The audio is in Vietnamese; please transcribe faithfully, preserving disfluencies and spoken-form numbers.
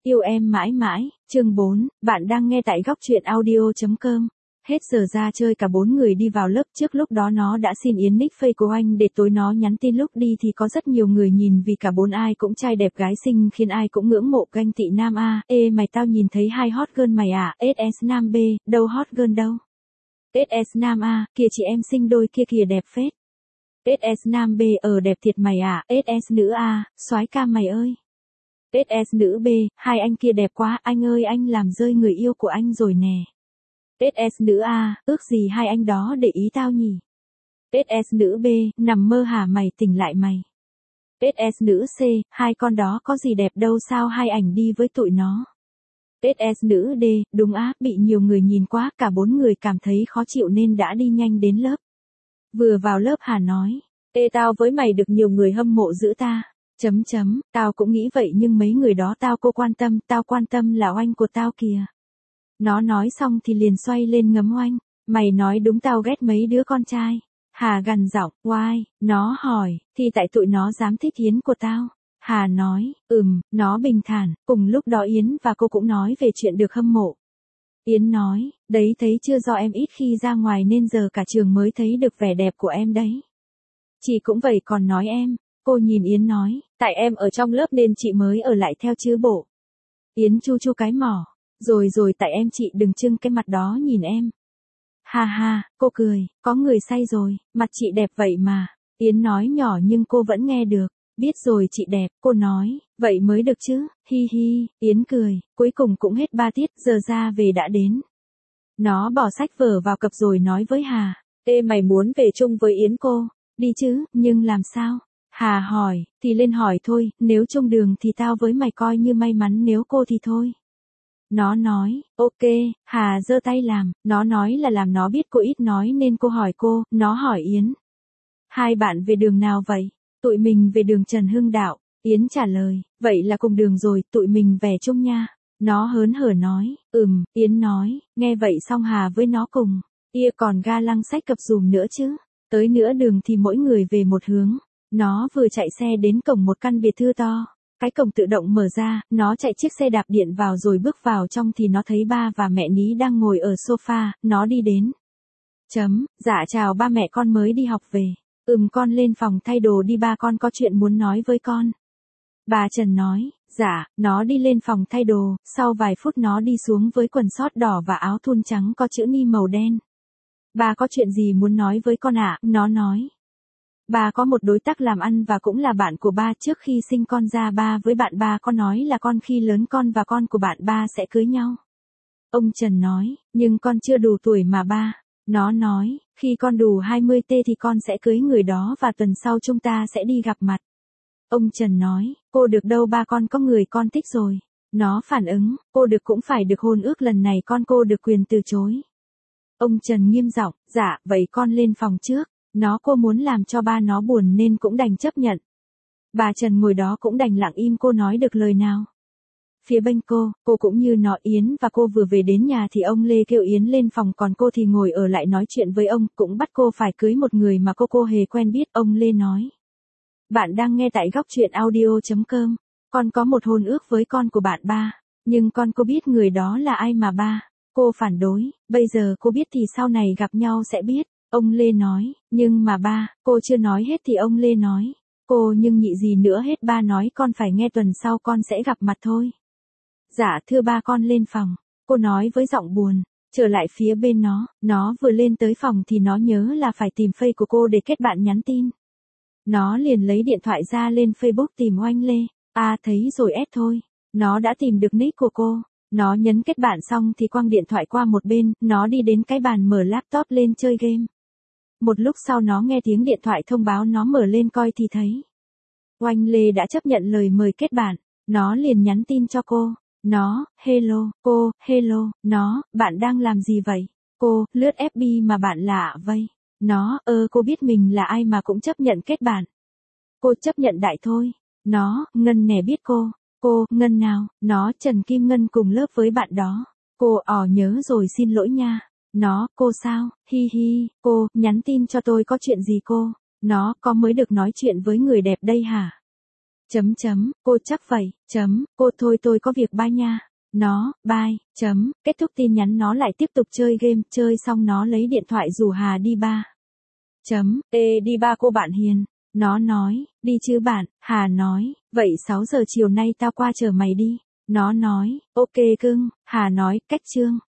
Yêu em mãi mãi, chương bốn, bạn đang nghe tại góc truyện audio.com. Hết giờ ra chơi cả bốn người đi vào lớp, trước lúc đó nó đã xin Yến nick face của anh để tối nó nhắn tin lúc đi thì có rất nhiều người nhìn vì cả bốn ai cũng trai đẹp gái xinh khiến ai cũng ngưỡng mộ ganh tị nam A. Ê mày tao nhìn thấy hai hot girl mày à, ét ét nam B, đâu hot girl đâu. ét ét nam A, kìa chị em xinh đôi kia kìa đẹp phết. ét ét nam B, ờ đẹp thiệt mày à, ét ét nữ A, soái ca mày ơi. ét ét nữ B, hai anh kia đẹp quá, anh ơi anh làm rơi người yêu của anh rồi nè. ét ét nữ A, ước gì hai anh đó để ý tao nhỉ. ét ét nữ B, nằm mơ hả mày, tỉnh lại mày. ét ét nữ C, hai con đó có gì đẹp đâu sao hai ảnh đi với tụi nó. ét ét nữ D, đúng á, bị nhiều người nhìn quá, cả bốn người cảm thấy khó chịu nên đã đi nhanh đến lớp. Vừa vào lớp Hà nói, ê tao với mày được nhiều người hâm mộ dữ ta. Chấm chấm, tao cũng nghĩ vậy nhưng mấy người đó tao cô quan tâm, tao quan tâm là oanh của tao kìa. Nó nói xong thì liền xoay lên ngấm oanh, mày nói đúng tao ghét mấy đứa con trai. Hà gằn giọng, why, nó hỏi, thì tại tụi nó dám thích Yến của tao. Hà nói, ừm, nó bình thản, cùng lúc đó Yến và cô cũng nói về chuyện được hâm mộ. Yến nói, đấy thấy chưa do em ít khi ra ngoài nên giờ cả trường mới thấy được vẻ đẹp của em đấy. Chị cũng vậy còn nói em. Cô nhìn Yến nói, tại em ở trong lớp nên chị mới ở lại theo chứ bộ. Yến chu chu cái mỏ, rồi rồi tại em chị đừng trưng cái mặt đó nhìn em. Ha ha, cô cười, có người say rồi, mặt chị đẹp vậy mà. Yến nói nhỏ nhưng cô vẫn nghe được, biết rồi chị đẹp, cô nói, vậy mới được chứ, hi hi, Yến cười, cuối cùng cũng hết ba tiết, giờ ra về đã đến. Nó bỏ sách vở vào cặp rồi nói với Hà, ê mày muốn về chung với Yến cô, đi chứ, nhưng làm sao? Hà hỏi, thì lên hỏi thôi, nếu chung đường thì tao với mày coi như may mắn nếu cô thì thôi. Nó nói, ok, Hà giơ tay làm, nó nói là làm nó biết cô ít nói nên cô hỏi cô, nó hỏi Yến. Hai bạn về đường nào vậy? Tụi mình về đường Trần Hưng Đạo, Yến trả lời, vậy là cùng đường rồi, tụi mình về chung nha. Nó hớn hở nói, ừm, Yến nói, nghe vậy xong Hà với nó cùng, ia còn ga lăng sách cặp dùm nữa chứ, tới nửa đường thì mỗi người về một hướng. Nó vừa chạy xe đến cổng một căn biệt thự to, cái cổng tự động mở ra, nó chạy chiếc xe đạp điện vào rồi bước vào trong thì nó thấy ba và mẹ Ní đang ngồi ở sofa, nó đi đến. Chấm, dạ chào ba mẹ con mới đi học về, ừm con lên phòng thay đồ đi ba con có chuyện muốn nói với con. Bà Trần nói, dạ, nó đi lên phòng thay đồ, sau vài phút nó đi xuống với quần sót đỏ và áo thun trắng có chữ ni màu đen. Bà có chuyện gì muốn nói với con ạ, à? Nó nói. Bà có một đối tác làm ăn và cũng là bạn của ba, trước khi sinh con ra ba với bạn ba có nói là con khi lớn con và con của bạn ba sẽ cưới nhau. Ông Trần nói, nhưng con chưa đủ tuổi mà ba. Nó nói, khi con đủ hai mươi tuổi thì con sẽ cưới người đó và tuần sau chúng ta sẽ đi gặp mặt. Ông Trần nói, cô được đâu ba con có người con thích rồi. Nó phản ứng, cô được cũng phải được hôn ước lần này con cô được quyền từ chối. Ông Trần nghiêm giọng, dạ, vậy con lên phòng trước. Nó cô muốn làm cho ba nó buồn nên cũng đành chấp nhận. Bà Trần ngồi đó cũng đành lặng im cô nói được lời nào. Phía bên cô, cô cũng như nó Yến và cô vừa về đến nhà thì ông Lê kêu Yến lên phòng còn cô thì ngồi ở lại nói chuyện với ông, cũng bắt cô phải cưới một người mà cô cô hề quen biết. Ông Lê nói. Bạn đang nghe tại góc truyện audio.com. Con có một hôn ước với con của bạn ba, nhưng con cô biết người đó là ai mà ba. Cô phản đối, bây giờ cô biết thì sau này gặp nhau sẽ biết. Ông Lê nói, nhưng mà ba, cô chưa nói hết thì ông Lê nói, cô nhưng nhị gì nữa hết ba nói con phải nghe tuần sau con sẽ gặp mặt thôi. Dạ thưa ba con lên phòng, cô nói với giọng buồn, trở lại phía bên nó, nó vừa lên tới phòng thì nó nhớ là phải tìm face của cô để kết bạn nhắn tin. Nó liền lấy điện thoại ra lên Facebook tìm Oanh Lê, à thấy rồi ép thôi, nó đã tìm được nick của cô. Nó nhấn kết bạn xong thì quăng điện thoại qua một bên, nó đi đến cái bàn mở laptop lên chơi game. Một lúc sau nó nghe tiếng điện thoại thông báo nó mở lên coi thì thấy. Oanh Lê đã chấp nhận lời mời kết bạn, nó liền nhắn tin cho cô. Nó, hello, cô, hello, nó, bạn đang làm gì vậy? Cô, lướt ép bê mà bạn lạ vậy. Nó, ơ cô biết mình là ai mà cũng chấp nhận kết bạn. Cô chấp nhận đại thôi. Nó, Ngân nè biết cô. Cô, Ngân nào? Nó, Trần Kim Ngân cùng lớp với bạn đó. Cô, ỏ nhớ rồi xin lỗi nha. Nó, cô sao, hi hi, cô, nhắn tin cho tôi có chuyện gì cô? Nó, có mới được nói chuyện với người đẹp đây hả? Chấm chấm, cô chắc vậy, chấm, cô thôi tôi có việc bye nha. Nó, bye, chấm, kết thúc tin nhắn nó lại tiếp tục chơi game, chơi xong nó lấy điện thoại rủ Hà đi bar. Chấm, ê đi bar cô bạn hiền. Nó nói, đi chứ bạn, Hà nói, vậy sáu giờ chiều nay tao qua chờ mày đi. Nó nói, ok cưng, Hà nói, cách chương.